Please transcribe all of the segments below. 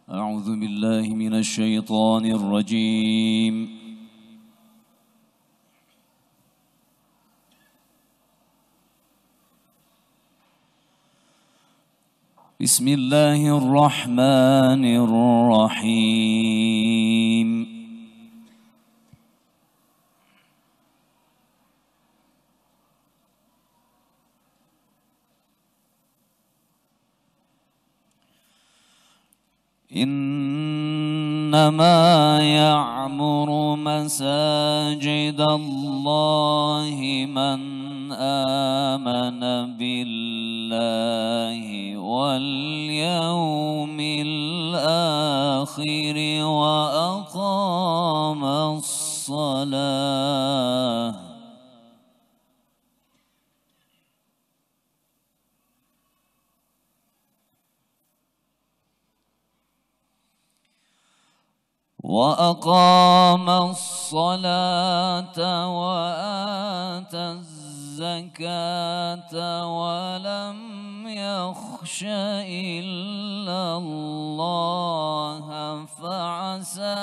أعوذ بالله من الشيطان الرجيم. بسم الله الرحمن الرحيم. إنما يعمر مساجد الله من آمن بالله واليوم الآخر وأقام الصلاة وآتى الزكاة ولم يخش إلا الله فعسى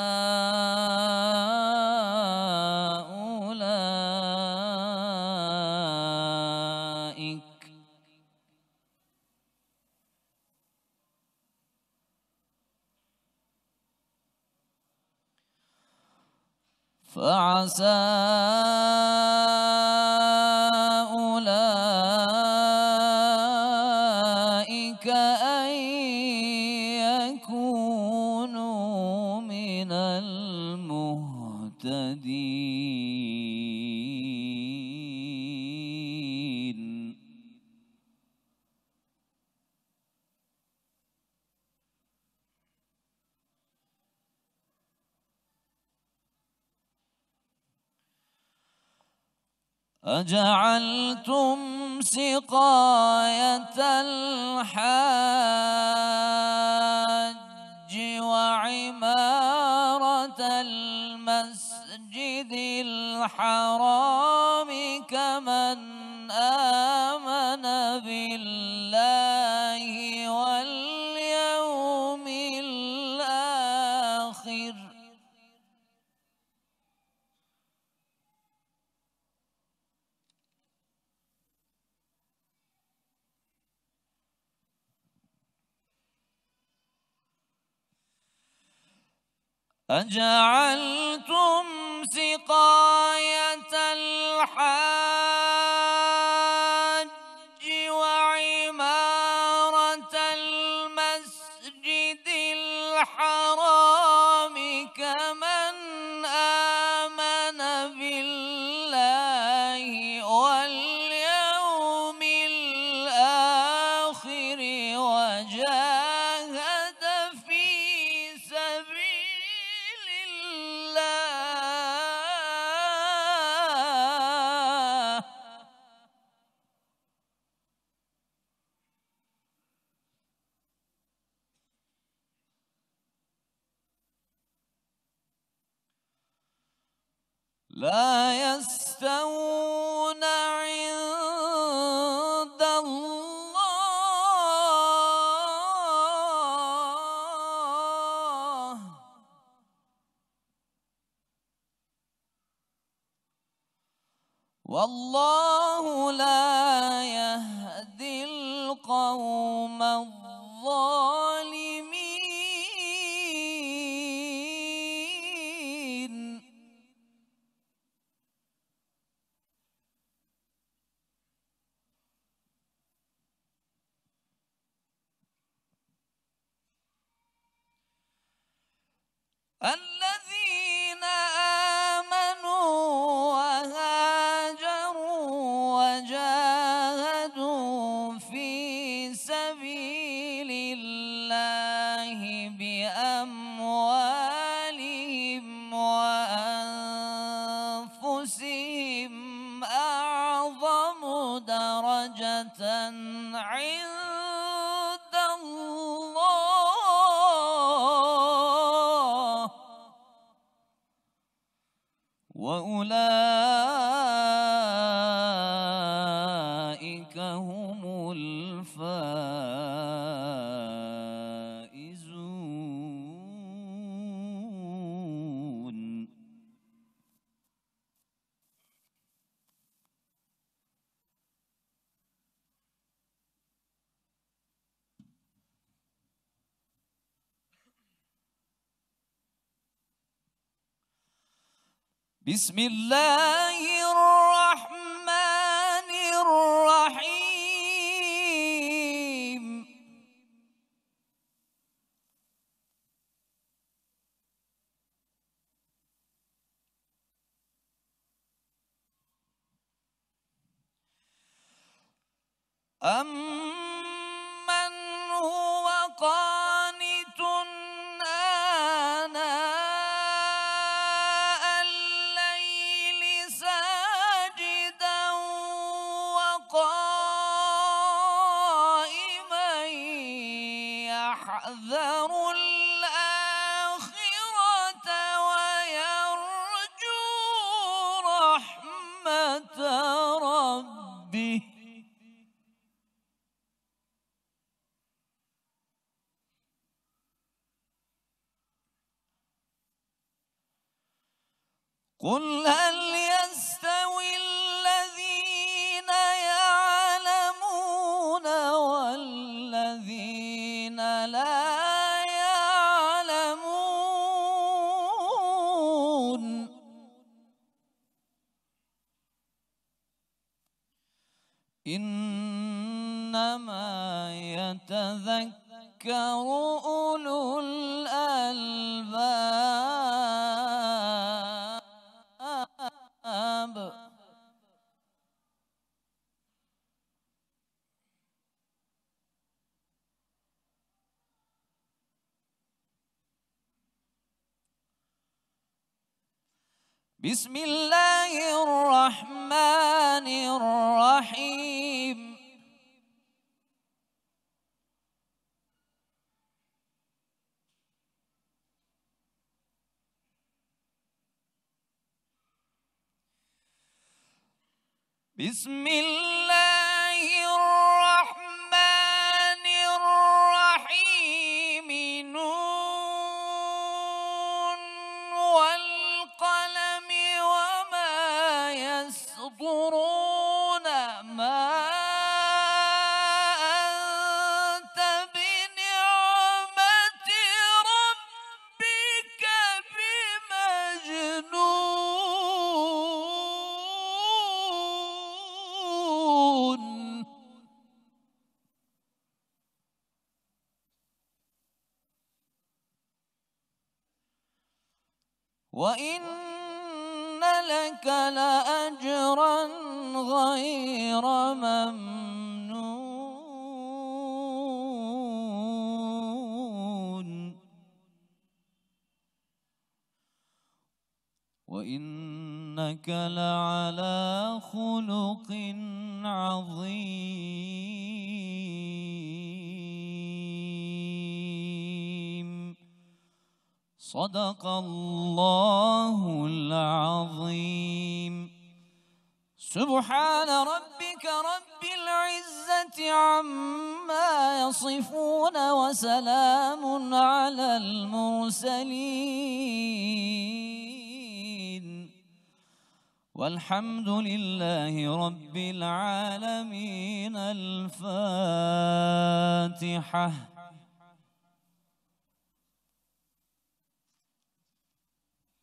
أولئك أن يكونوا من المهتدين. أجعلتم سقاية الحاج وعمارة المسجد الحرام كمن آمن بالله واليوم الآخر أجعلتم سقاية الحاج وعمارة المسجد الحرام كمن آمن بالله واليوم الآخر وجاهد في سبيل الله لا يستوون عند الله والله لا يهدي القوم الظالمين. الذين آمنوا وهاجروا وجاهدوا في سبيل الله بأموالهم وأنفسهم أعظم درجة عند الله وأولئك هم الفائزون. بسم الله الرحمن الرحيم. أمن هو قانت آناء الليل ساجدا وقائما يحذر الآخرة ويرجو رحمة ربه. قل هل يستوي الذين يعلمون والذين لا يعلمون؟ إنما يتذكر أولو الألباب. بسم الله الرحمن الرحيم. بسم الله الرحمن الرحيم. نون والقلم وما يسطرون. ما أنت بنعمة ربك بمجنون. وإن لك لأجرا غير ممنون. وإنك لعلى خلق عظيم. صدق الله العظيم. سبحان ربك رب العزة عما يصفون وسلام على المرسلين والحمد لله رب العالمين. الفاتحة.